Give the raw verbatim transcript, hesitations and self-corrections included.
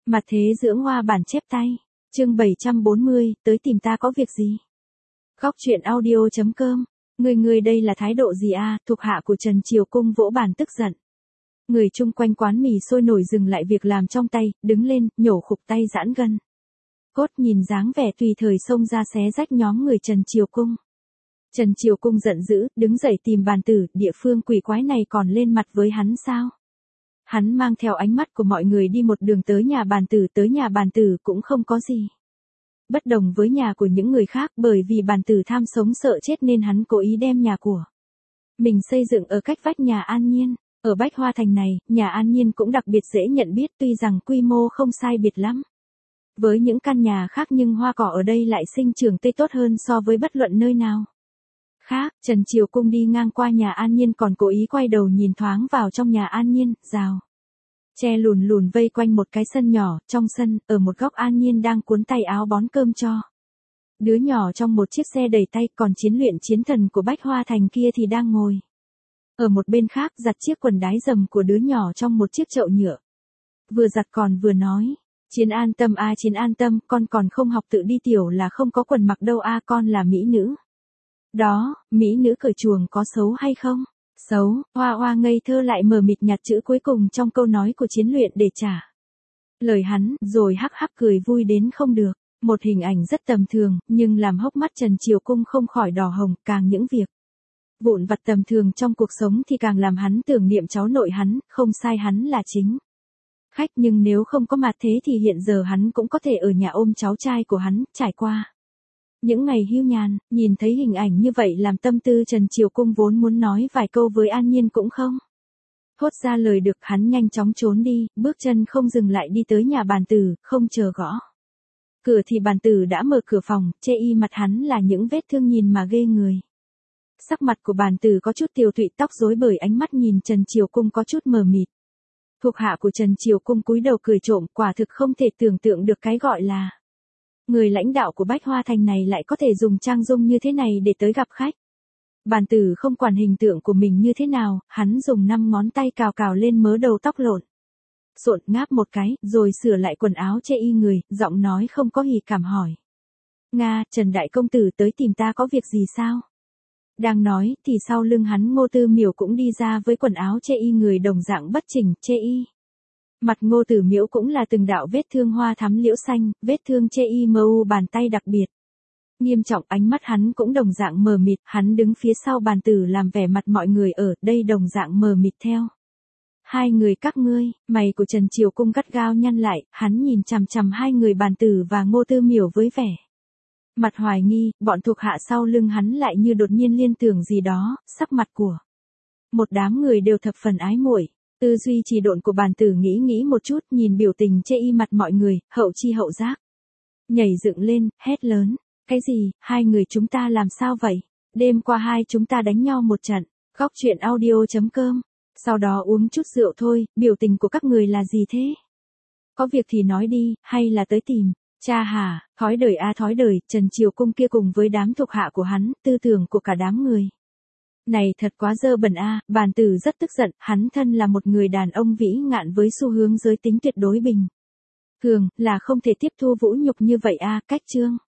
Mặt thế dưỡng hoa bản chép tay. Chương bảy trăm bốn mươi, tới tìm ta có việc gì? Góc truyện audio chấm com. Người người đây là thái độ gì a? Thuộc hạ của Trần Triều Cung vỗ bàn tức giận. Người chung quanh quán mì sôi nổi dừng lại việc làm trong tay, đứng lên, nhổ khục tay giãn gân. Cốt nhìn dáng vẻ tùy thời xông ra xé rách nhóm người Trần Triều Cung. Trần Triều Cung giận dữ, đứng dậy tìm bàn tử, địa phương quỷ quái này còn lên mặt với hắn sao? Hắn mang theo ánh mắt của mọi người đi một đường tới nhà bàn tử, tới nhà bàn tử cũng không có gì. Bất đồng với nhà của những người khác, bởi vì bàn tử tham sống sợ chết nên hắn cố ý đem nhà của mình xây dựng ở cách vách nhà An Nhiên. Ở Bách Hoa Thành này, nhà An Nhiên cũng đặc biệt dễ nhận biết, tuy rằng quy mô không sai biệt lắm với những căn nhà khác, nhưng hoa cỏ ở đây lại sinh trưởng tươi tốt hơn so với bất luận nơi nào khác. Trần Triều Cung đi ngang qua nhà An Nhiên còn cố ý quay đầu nhìn thoáng vào trong nhà An Nhiên. Rào tre lùn lùn vây quanh một cái sân nhỏ, trong sân, ở một góc An Nhiên đang cuốn tay áo bón cơm cho đứa nhỏ trong một chiếc xe đẩy tay, còn chiến luyện chiến thần của Bách Hoa Thành kia thì đang ngồi ở một bên khác giặt chiếc quần đái dầm của đứa nhỏ trong một chiếc chậu nhựa. Vừa giặt còn vừa nói, Chiến an tâm a, Chiến an tâm, con còn không học tự đi tiểu là không có quần mặc đâu a, con là mỹ nữ. Đó, mỹ nữ cởi chuồng có xấu hay không? Xấu. Hoa Hoa ngây thơ lại mờ mịt nhặt chữ cuối cùng trong câu nói của Chiến luyện để trả lời hắn, rồi hắc hắc cười vui đến không được. Một hình ảnh rất tầm thường, nhưng làm hốc mắt Trần Triều Cung không khỏi đỏ hồng, càng những việc vụn vặt tầm thường trong cuộc sống thì càng làm hắn tưởng niệm cháu nội hắn, không sai, hắn là chính khách, nhưng nếu không có mặt thế thì hiện giờ hắn cũng có thể ở nhà ôm cháu trai của hắn, trải qua những ngày hưu nhàn. Nhìn thấy hình ảnh như vậy làm tâm tư Trần Triều Cung vốn muốn nói vài câu với An Nhiên cũng không thốt ra lời được, hắn nhanh chóng trốn đi, bước chân không dừng lại đi tới nhà bàn tử, không chờ gõ cửa thì bàn tử đã mở cửa phòng, chê y mặt hắn là những vết thương nhìn mà ghê người. Sắc mặt của bàn tử có chút tiều tụy, tóc rối bời, ánh mắt nhìn Trần Triều Cung có chút mờ mịt. Thuộc hạ của Trần Triều Cung cúi đầu cười trộm, quả thực không thể tưởng tượng được cái gọi là người lãnh đạo của Bách Hoa Thành này lại có thể dùng trang dung như thế này để tới gặp khách. Bàn tử không quản hình tượng của mình như thế nào, hắn dùng năm ngón tay cào cào lên mớ đầu tóc lộn xộn, ngáp một cái, rồi sửa lại quần áo che y người, giọng nói không có hỉ cảm hỏi. Nga, Trần Đại Công Tử tới tìm ta có việc gì sao? Đang nói, thì sau lưng hắn Ngô Tư Miểu cũng đi ra với quần áo che y người đồng dạng bất chỉnh, che y. Mặt Ngô Tử Miểu cũng là từng đạo vết thương hoa thắm liễu xanh, vết thương che y mờ u, bàn tay đặc biệt nghiêm trọng, ánh mắt hắn cũng đồng dạng mờ mịt, hắn đứng phía sau bàn tử làm vẻ mặt mọi người ở đây đồng dạng mờ mịt theo. Hai người các ngươi, mày của Trần Triều Cung gắt gao nhăn lại, hắn nhìn chằm chằm hai người bàn tử và Ngô Tư Miểu với vẻ mặt hoài nghi, bọn thuộc hạ sau lưng hắn lại như đột nhiên liên tưởng gì đó, sắc mặt của một đám người đều thập phần ái muội. Tư duy trì độn của bàn tử nghĩ nghĩ một chút, nhìn biểu tình chê y mặt mọi người, hậu chi hậu giác nhảy dựng lên, hét lớn, cái gì, hai người chúng ta làm sao vậy? Đêm qua hai chúng ta đánh nhau một trận. Góc truyện audio chấm com. Sau đó uống chút rượu thôi, biểu tình của các người là gì thế? Có việc thì nói đi, hay là tới tìm cha hả? Thói đời a, thói đời. Trần Triều Cung kia cùng với đám thuộc hạ của hắn, tư tưởng của cả đám người này thật quá dơ bẩn a. Bàn tử rất tức giận, hắn thân là một người đàn ông vĩ ngạn với xu hướng giới tính tuyệt đối bình thường, là không thể tiếp thu vũ nhục như vậy a. Cách chương